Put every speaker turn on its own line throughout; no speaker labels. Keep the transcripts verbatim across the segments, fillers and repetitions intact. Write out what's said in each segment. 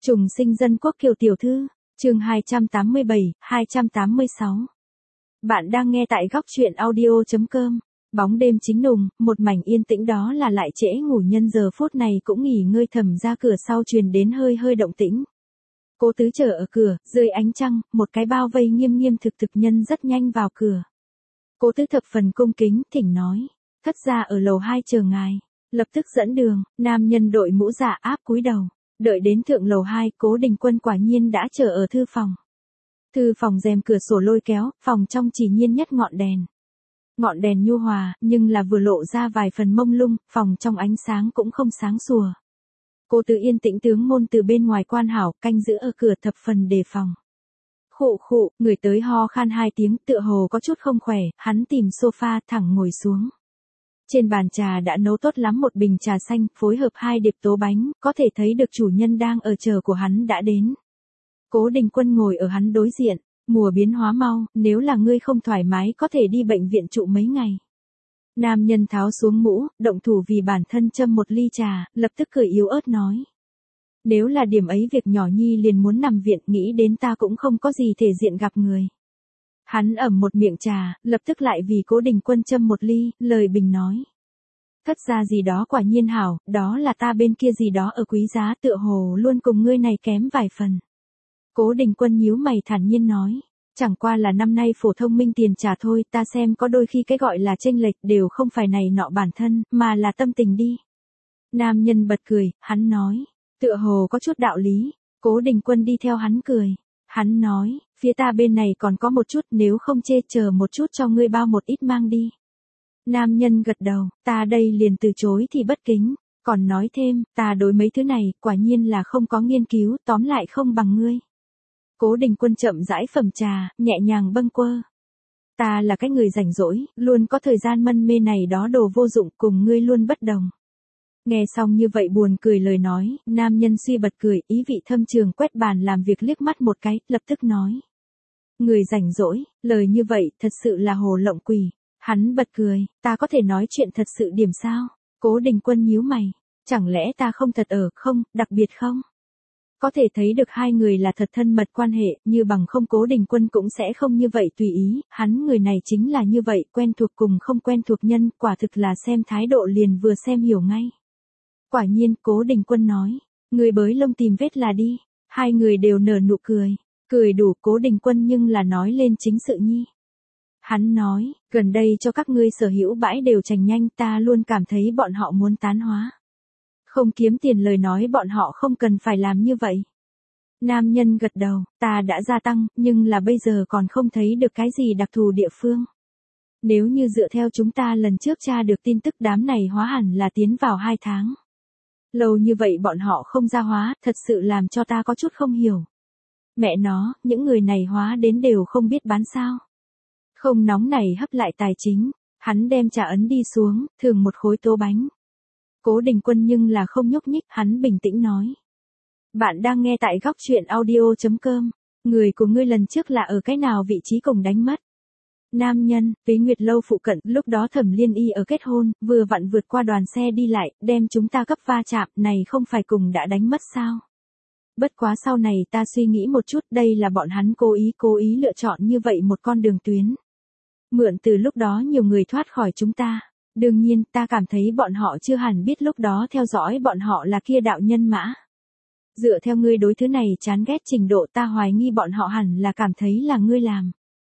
Trùng sinh dân quốc Kiều tiểu thư, chương hai trăm tám mươi bảy, hai trăm tám mươi sáu. Bạn đang nghe tại góc truyện audio chấm com. Bóng đêm chính nùng, một mảnh yên tĩnh đó là lại trễ ngủ nhân giờ phút này cũng nghỉ ngơi thầm ra cửa sau truyền đến hơi hơi động tĩnh. Cố Tứ chờ ở cửa, dưới ánh trăng, một cái bao vây nghiêm nghiêm thực thực nhân rất nhanh vào cửa. Cố Tứ thập phần cung kính, thỉnh nói, thất gia ở lầu hai chờ ngài, lập tức dẫn đường. Nam nhân đội mũ dạ áp cúi đầu. Đợi đến thượng lầu hai, Cố Đình Quân quả nhiên đã chờ ở thư phòng. Thư phòng rèm cửa sổ lôi kéo, phòng trong chỉ nhiên nhất ngọn đèn. Ngọn đèn nhu hòa, nhưng là vừa lộ ra vài phần mông lung, phòng trong ánh sáng cũng không sáng sủa. Cố Tứ yên tĩnh tướng môn từ bên ngoài quan hảo, canh giữ ở cửa thập phần đề phòng. Khụ khụ, người tới ho khan hai tiếng, tựa hồ có chút không khỏe, hắn tìm sofa thẳng ngồi xuống. Trên bàn trà đã nấu tốt lắm một bình trà xanh, phối hợp hai điệp tố bánh, có thể thấy được chủ nhân đang ở chờ của hắn đã đến. Cố Đình Quân ngồi ở hắn đối diện, mùa biến hóa mau, nếu là ngươi không thoải mái có thể đi bệnh viện trụ mấy ngày. Nam nhân tháo xuống mũ, động thủ vì bản thân châm một ly trà, lập tức cười yếu ớt nói. Nếu là điểm ấy việc nhỏ nhi liền muốn nằm viện, nghĩ đến ta cũng không có gì thể diện gặp người. Hắn ẩm một miệng trà, lập tức lại vì Cố Đình Quân châm một ly, lời bình nói. Thất gia gì đó quả nhiên hảo, đó là ta bên kia gì đó ở quý giá tựa hồ luôn cùng ngươi này kém vài phần. Cố Đình Quân nhíu mày thản nhiên nói, chẳng qua là năm nay phổ thông minh tiền trả thôi, ta xem có đôi khi cái gọi là chênh lệch đều không phải này nọ bản thân, mà là tâm tình đi. Nam nhân bật cười, hắn nói, tựa hồ có chút đạo lý. Cố Đình Quân đi theo hắn cười. Hắn nói, phía ta bên này còn có một chút, nếu không chê chờ một chút cho ngươi bao một ít mang đi. Nam nhân gật đầu, ta đây liền từ chối thì bất kính, còn nói thêm, ta đối mấy thứ này, quả nhiên là không có nghiên cứu, tóm lại không bằng ngươi. Cố Đình Quân chậm rãi phẩm trà, nhẹ nhàng bâng quơ. Ta là cái người rảnh rỗi, luôn có thời gian mân mê này đó đồ vô dụng, cùng ngươi luôn bất đồng. Nghe xong như vậy buồn cười lời nói, nam nhân suy bật cười, ý vị thâm trường quét bàn làm việc liếc mắt một cái, lập tức nói. Người rảnh rỗi, lời như vậy, thật sự là hồ lộng quỷ. Hắn bật cười, ta có thể nói chuyện thật sự điểm sao? Cố Đình Quân nhíu mày, chẳng lẽ ta không thật ở, không, đặc biệt không? Có thể thấy được hai người là thật thân mật quan hệ, như bằng không Cố Đình Quân cũng sẽ không như vậy tùy ý, hắn người này chính là như vậy, quen thuộc cùng không quen thuộc nhân, quả thực là xem thái độ liền vừa xem hiểu ngay. Quả nhiên, Cố Đình Quân nói, người bới lông tìm vết là đi, hai người đều nở nụ cười, cười đủ. Cố Đình Quân nhưng là nói lên chính sự nhi. Hắn nói, gần đây cho các ngươi sở hữu bãi đều trành nhanh, ta luôn cảm thấy bọn họ muốn tán hóa. Không kiếm tiền lời nói bọn họ không cần phải làm như vậy. Nam nhân gật đầu, ta đã gia tăng, nhưng là bây giờ còn không thấy được cái gì đặc thù địa phương. Nếu như dựa theo chúng ta lần trước tra được tin tức đám này hóa hẳn là tiến vào hai tháng. Lâu như vậy bọn họ không ra hóa, thật sự làm cho ta có chút không hiểu. Mẹ nó, những người này hóa đến đều không biết bán sao. Không nóng này hấp lại tài chính, hắn đem trà ấn đi xuống, thường một khối tố bánh. Cố Đình Quân nhưng là không nhúc nhích, hắn bình tĩnh nói. Bạn đang nghe tại góc truyện audio chấm com, người của ngươi lần trước là ở cái nào vị trí cùng đánh mất. Nam nhân, với Nguyệt Lâu phụ cận, lúc đó Thẩm Liên Y ở kết hôn, vừa vặn vượt qua đoàn xe đi lại, đem chúng ta cấp va chạm, này không phải cùng đã đánh mất sao. Bất quá sau này ta suy nghĩ một chút, đây là bọn hắn cố ý cố ý lựa chọn như vậy một con đường tuyến. Mượn từ lúc đó nhiều người thoát khỏi chúng ta. Đương nhiên, ta cảm thấy bọn họ chưa hẳn biết lúc đó theo dõi bọn họ là kia đạo nhân mã. Dựa theo ngươi đối thứ này chán ghét trình độ, ta hoài nghi bọn họ hẳn là cảm thấy là ngươi làm.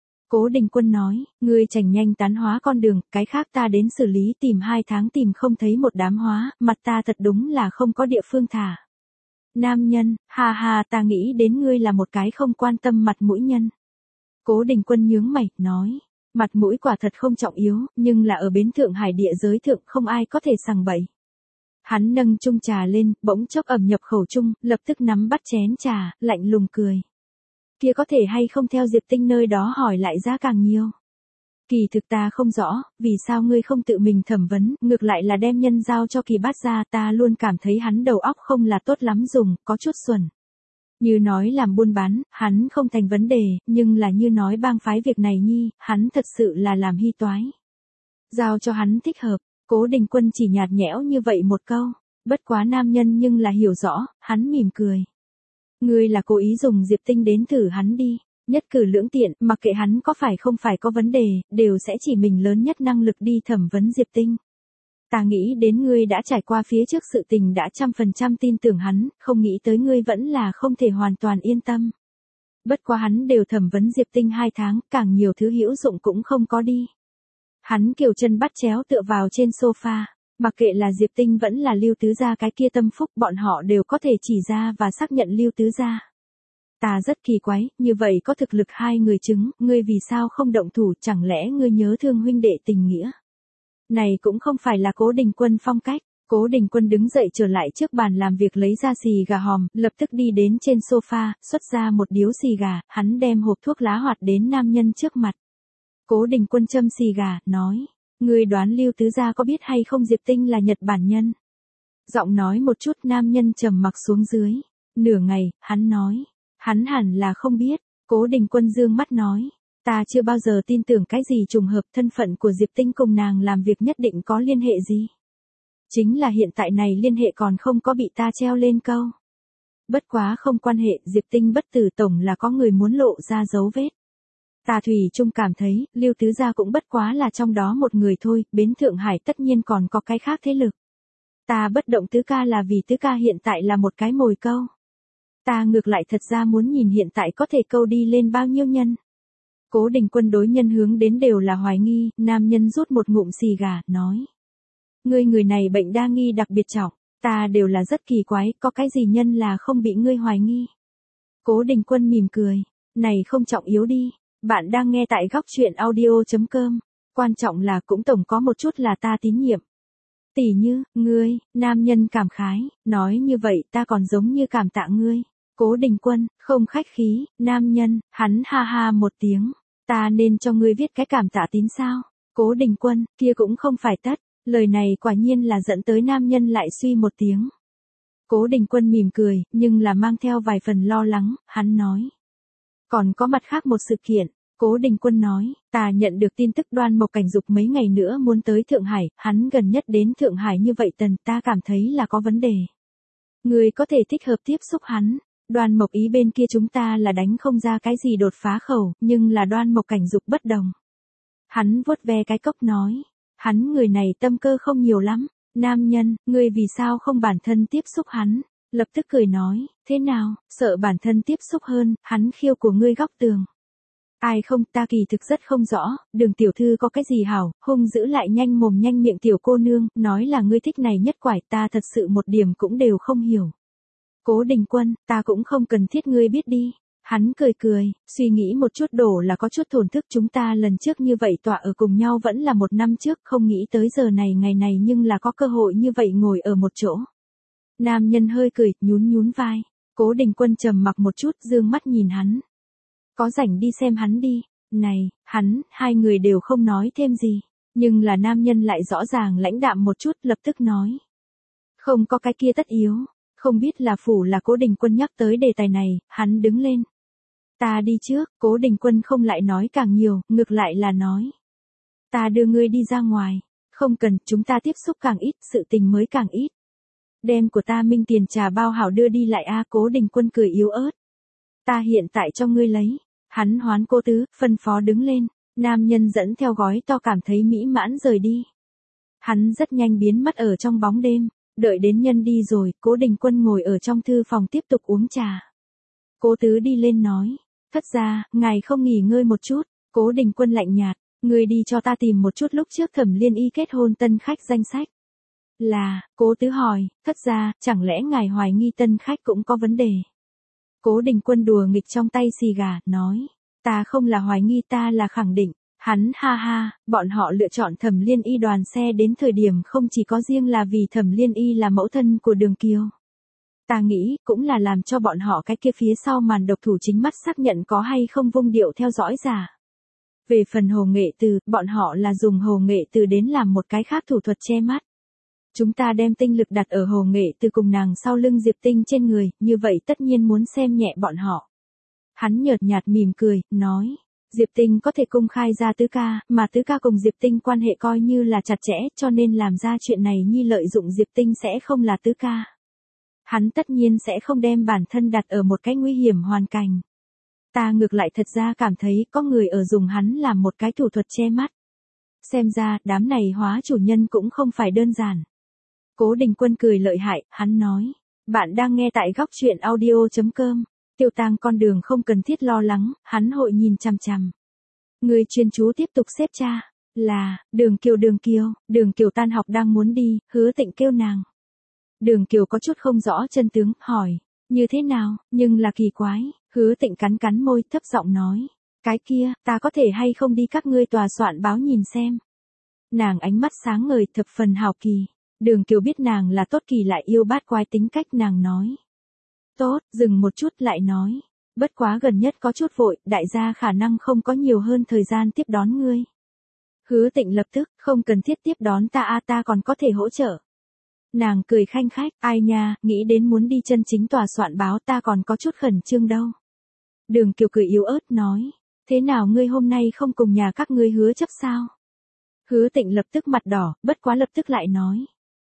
Cố Đình Quân nói, ngươi chành nhanh tán hóa con đường, cái khác ta đến xử lý tìm hai tháng tìm không thấy một đám hóa, mặt ta thật đúng là không có địa phương thả. Nam nhân, ha ha, ta nghĩ đến ngươi là một cái không quan tâm mặt mũi nhân. Cố Đình Quân nhướng mày, nói, mặt mũi quả thật không trọng yếu, nhưng là ở bến Thượng Hải địa giới thượng không ai có thể sằng bậy. Hắn nâng chung trà lên, bỗng chốc ẩm nhập khẩu chung, lập tức nắm bắt chén trà, lạnh lùng cười. Kia có thể hay không theo Diệp Tinh nơi đó hỏi lại ra càng nhiều. Kỳ thực ta không rõ, vì sao ngươi không tự mình thẩm vấn, ngược lại là đem nhân giao cho Kỳ Bát ra, ta luôn cảm thấy hắn đầu óc không là tốt lắm dùng, có chút xuẩn. Như nói làm buôn bán, hắn không thành vấn đề, nhưng là như nói bang phái việc này nhi, hắn thật sự là làm hy toái. Giao cho hắn thích hợp, Cố Đình Quân chỉ nhạt nhẽo như vậy một câu, bất quá nam nhân nhưng là hiểu rõ, hắn mỉm cười. Ngươi là cố ý dùng Diệp Tinh đến thử hắn đi. Nhất cử lưỡng tiện, mặc kệ hắn có phải không phải có vấn đề, đều sẽ chỉ mình lớn nhất năng lực đi thẩm vấn Diệp Tinh. Ta nghĩ đến ngươi đã trải qua phía trước sự tình đã trăm phần trăm tin tưởng hắn, không nghĩ tới ngươi vẫn là không thể hoàn toàn yên tâm. Bất quá hắn đều thẩm vấn Diệp Tinh hai tháng, càng nhiều thứ hữu dụng cũng không có đi. Hắn kiều chân bắt chéo tựa vào trên sofa, mặc kệ là Diệp Tinh vẫn là Lưu Tứ Gia cái kia tâm phúc, bọn họ đều có thể chỉ ra và xác nhận Lưu Tứ Gia. Ta rất kỳ quái, như vậy có thực lực hai người chứng, ngươi vì sao không động thủ, chẳng lẽ ngươi nhớ thương huynh đệ tình nghĩa? Này cũng không phải là Cố Đình Quân phong cách. Cố Đình Quân đứng dậy trở lại trước bàn làm việc lấy ra xì gà hòm, lập tức đi đến trên sofa, xuất ra một điếu xì gà, hắn đem hộp thuốc lá hoạt đến nam nhân trước mặt. Cố Đình Quân châm xì gà, nói, ngươi đoán Lưu Tứ Gia có biết hay không Diệp Tinh là Nhật Bản nhân? Giọng nói một chút, nam nhân trầm mặc xuống dưới. Nửa ngày, hắn nói, hắn hẳn là không biết. Cố Đình Quân dương mắt nói, ta chưa bao giờ tin tưởng cái gì trùng hợp, thân phận của Diệp Tinh cùng nàng làm việc nhất định có liên hệ gì. Chính là hiện tại này liên hệ còn không có bị ta treo lên câu. Bất quá không quan hệ, Diệp Tinh bất tử tổng là có người muốn lộ ra dấu vết. Ta thủy chung cảm thấy, Lưu Tứ Gia cũng bất quá là trong đó một người thôi, bến Thượng Hải tất nhiên còn có cái khác thế lực. Ta bất động Tứ Ca là vì Tứ Ca hiện tại là một cái mồi câu. Ta ngược lại thật ra muốn nhìn hiện tại có thể câu đi lên bao nhiêu nhân. Cố Đình Quân đối nhân hướng đến đều là hoài nghi, nam nhân rút một ngụm xì gà, nói. Ngươi người này bệnh đa nghi đặc biệt trọng, ta đều là rất kỳ quái, có cái gì nhân là không bị ngươi hoài nghi. Cố Đình Quân mỉm cười, này không trọng yếu đi, bạn đang nghe tại góc truyện audio chấm com, quan trọng là cũng tổng có một chút là ta tín nhiệm. Tỷ như, ngươi, nam nhân cảm khái, nói như vậy ta còn giống như cảm tạ ngươi. Cố Đình Quân, không khách khí, nam nhân, hắn ha ha một tiếng, ta nên cho ngươi viết cái cảm tạ tín sao? Cố Đình Quân, kia cũng không phải tất. Lời này quả nhiên là dẫn tới nam nhân lại suy một tiếng. Cố Đình Quân mỉm cười, nhưng là mang theo vài phần lo lắng, hắn nói. Còn có mặt khác một sự kiện, Cố Đình Quân nói, ta nhận được tin tức Đoan Mộc Cảnh Dục mấy ngày nữa muốn tới Thượng Hải, hắn gần nhất đến Thượng Hải như vậy tần ta cảm thấy là có vấn đề. Người có thể thích hợp tiếp xúc hắn, Đoan Mộc ý bên kia chúng ta là đánh không ra cái gì đột phá khẩu, nhưng là Đoan Mộc Cảnh Dục bất đồng. Hắn vuốt ve cái cốc nói. Hắn người này tâm cơ không nhiều lắm, nam nhân, ngươi vì sao không bản thân tiếp xúc hắn, lập tức cười nói, thế nào, sợ bản thân tiếp xúc hơn, hắn khiêu của ngươi góc tường. Ai không, ta kỳ thực rất không rõ, Đường tiểu thư có cái gì hảo, hung giữ lại nhanh mồm nhanh miệng tiểu cô nương, nói là ngươi thích này nhất quải, ta thật sự một điểm cũng đều không hiểu. Cố Đình Quân, ta cũng không cần thiết ngươi biết đi. Hắn cười cười, suy nghĩ một chút đổ là có chút thổn thức, chúng ta lần trước như vậy tọa ở cùng nhau vẫn là một năm trước, không nghĩ tới giờ này ngày này nhưng là có cơ hội như vậy ngồi ở một chỗ. Nam nhân hơi cười, nhún nhún vai. Cố Đình Quân trầm mặc một chút, dương mắt nhìn hắn. Có rảnh đi xem hắn đi. Này, hắn, hai người đều không nói thêm gì. Nhưng là nam nhân lại rõ ràng lãnh đạm một chút, lập tức nói. Không có cái kia tất yếu. Không biết là phủ là Cố Đình Quân nhắc tới đề tài này, hắn đứng lên. Ta đi trước, Cố Đình Quân không lại nói càng nhiều, ngược lại là nói. Ta đưa ngươi đi ra ngoài, không cần, chúng ta tiếp xúc càng ít, sự tình mới càng ít. Đem của ta minh tiền trà bao hảo đưa đi lại a. Cố Đình Quân cười yếu ớt. Ta hiện tại cho ngươi lấy, hắn hoán Cố Tứ, phân phó đứng lên, nam nhân dẫn theo gói to cảm thấy mỹ mãn rời đi. Hắn rất nhanh biến mất ở trong bóng đêm, đợi đến nhân đi rồi, Cố Đình Quân ngồi ở trong thư phòng tiếp tục uống trà. Cố Tứ đi lên nói. Thất gia, ngài không nghỉ ngơi một chút. Cố Đình Quân lạnh nhạt, người đi cho ta tìm một chút lúc trước Thẩm Liên Y kết hôn tân khách danh sách. Là, Cố Tứ hỏi, thất gia, chẳng lẽ ngài hoài nghi tân khách cũng có vấn đề? Cố Đình Quân đùa nghịch trong tay xì gà, nói, ta không là hoài nghi, ta là khẳng định. Hắn ha ha, bọn họ lựa chọn Thẩm Liên Y đoàn xe đến thời điểm không chỉ có riêng là vì Thẩm Liên Y là mẫu thân của Đường Kiều. Ta nghĩ, cũng là làm cho bọn họ cái kia phía sau màn độc thủ chính mắt xác nhận có hay không vung điệu theo dõi giả. Về phần Hồ Nghệ Từ, bọn họ là dùng Hồ Nghệ Từ đến làm một cái khác thủ thuật che mắt. Chúng ta đem tinh lực đặt ở Hồ Nghệ Từ cùng nàng sau lưng Diệp Tinh trên người, như vậy tất nhiên muốn xem nhẹ bọn họ. Hắn nhợt nhạt mỉm cười, nói, Diệp Tinh có thể công khai ra Tứ ca, mà Tứ ca cùng Diệp Tinh quan hệ coi như là chặt chẽ, cho nên làm ra chuyện này nhi lợi dụng Diệp Tinh sẽ không là Tứ ca. Hắn tất nhiên sẽ không đem bản thân đặt ở một cái nguy hiểm hoàn cảnh. Ta ngược lại thật ra cảm thấy có người ở dùng hắn làm một cái thủ thuật che mắt. Xem ra, đám này hóa chủ nhân cũng không phải đơn giản. Cố Đình Quân cười lợi hại, hắn nói. Bạn đang nghe tại góc chuyện audio.com. Tiêu Tang con đường không cần thiết lo lắng, hắn hội nhìn chằm chằm. Người chuyên chú tiếp tục xếp tra. Là, Đường Kiều Đường Kiều, Đường Kiều tan học đang muốn đi, Hứa Tịnh kêu nàng. Đường Kiều có chút không rõ chân tướng, hỏi. Như thế nào, nhưng là kỳ quái, Hứa Tịnh cắn cắn môi thấp giọng nói. Cái kia, ta có thể hay không đi các ngươi tòa soạn báo nhìn xem. Nàng ánh mắt sáng ngời thập phần hào kỳ. Đường Kiều biết nàng là tốt kỳ lại yêu bát quái tính cách nàng nói. Tốt, dừng một chút lại nói. Bất quá gần nhất có chút vội, đại gia khả năng không có nhiều hơn thời gian tiếp đón ngươi. Hứa Tịnh lập tức, không cần thiết tiếp đón ta a ta còn có thể hỗ trợ. Nàng cười khanh khách, ai nha, nghĩ đến muốn đi chân chính tòa soạn báo ta còn có chút khẩn trương đâu. Đường Kiều cười yếu ớt nói, thế nào ngươi hôm nay không cùng nhà các ngươi Hứa chấp sao? Hứa Tịnh lập tức mặt đỏ, bất quá lập tức lại nói.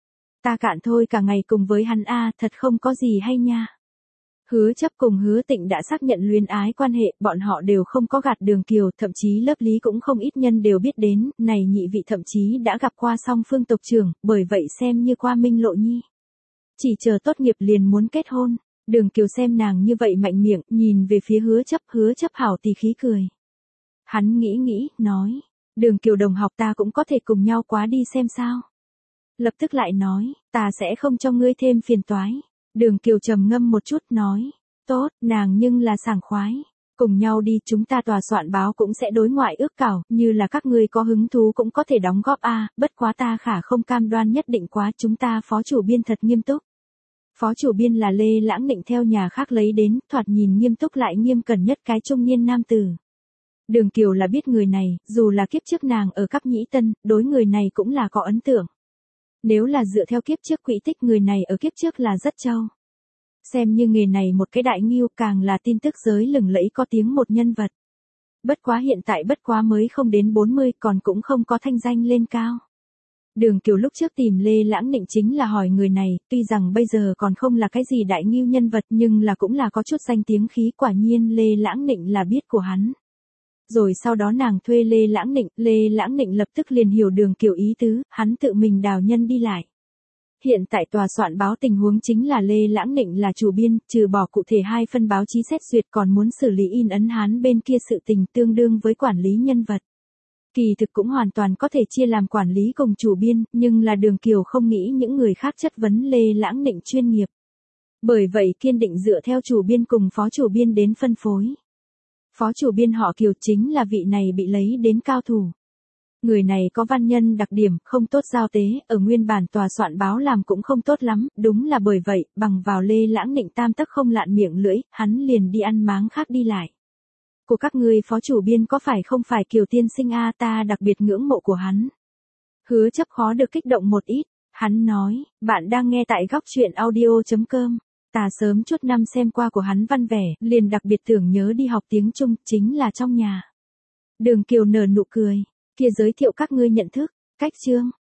Ta cạn thôi cả ngày cùng với hắn a thật không có gì hay nha. Hứa chấp cùng Hứa Tịnh đã xác nhận luyến ái quan hệ, bọn họ đều không có gạt Đường Kiều, thậm chí lớp lý cũng không ít nhân đều biết đến, này nhị vị thậm chí đã gặp qua song phương tộc trưởng, bởi vậy xem như qua minh lộ nhi. Chỉ chờ tốt nghiệp liền muốn kết hôn, Đường Kiều xem nàng như vậy mạnh miệng, nhìn về phía Hứa chấp, Hứa chấp hảo tì khí cười. Hắn nghĩ nghĩ, nói, Đường Kiều đồng học ta cũng có thể cùng nhau quá đi xem sao. Lập tức lại nói, ta sẽ không cho ngươi thêm phiền toái. Đường Kiều trầm ngâm một chút nói, tốt, nàng nhưng là sảng khoái. Cùng nhau đi chúng ta tòa soạn báo cũng sẽ đối ngoại ước cảo, như là các ngươi có hứng thú cũng có thể đóng góp a bất quá ta khả không cam đoan nhất định quá chúng ta phó chủ biên thật nghiêm túc. Phó chủ biên là Lê Lãng Định theo nhà khác lấy đến, thoạt nhìn nghiêm túc lại nghiêm cẩn nhất cái trung niên nam tử. Đường Kiều là biết người này, dù là kiếp trước nàng ở cấp nhĩ tân, đối người này cũng là có ấn tượng. Nếu là dựa theo kiếp trước quỹ tích người này ở kiếp trước là rất trâu. Xem như nghề này một cái đại nghiêu càng là tin tức giới lừng lẫy có tiếng một nhân vật. Bất quá hiện tại bất quá mới không đến bốn mươi còn cũng không có thanh danh lên cao. Đường Kiều lúc trước tìm Lê Lãng Định chính là hỏi người này, tuy rằng bây giờ còn không là cái gì đại nghiêu nhân vật nhưng là cũng là có chút danh tiếng khí quả nhiên Lê Lãng Định là biết của hắn. Rồi sau đó nàng thuê Lê Lãng Định, Lê Lãng Định lập tức liền hiểu Đường Kiều ý tứ, hắn tự mình đào nhân đi lại. Hiện tại tòa soạn báo tình huống chính là Lê Lãng Định là chủ biên, trừ bỏ cụ thể hai phân báo chí xét duyệt còn muốn xử lý in ấn hán bên kia sự tình tương đương với quản lý nhân vật. Kỳ thực cũng hoàn toàn có thể chia làm quản lý cùng chủ biên, nhưng là Đường Kiều không nghĩ những người khác chất vấn Lê Lãng Định chuyên nghiệp. Bởi vậy kiên định dựa theo chủ biên cùng phó chủ biên đến phân phối. Phó chủ biên họ Kiều chính là vị này bị lấy đến cao thủ. Người này có văn nhân đặc điểm, không tốt giao tế, ở nguyên bản tòa soạn báo làm cũng không tốt lắm, đúng là bởi vậy, bằng vào Lê Lãng Định tam tấc không lạn miệng lưỡi, hắn liền đi ăn máng khác đi lại. Của các ngươi phó chủ biên có phải không phải Kiều tiên sinh a ta đặc biệt ngưỡng mộ của hắn. Hứa chấp khó được kích động một ít, hắn nói, bạn đang nghe tại góc chuyện audio.com. Ta sớm chút năm xem qua của hắn văn vẻ, liền đặc biệt tưởng nhớ đi học tiếng Trung, chính là trong nhà. Đường Kiều nở nụ cười, kia giới thiệu các ngươi nhận thức, cách chương,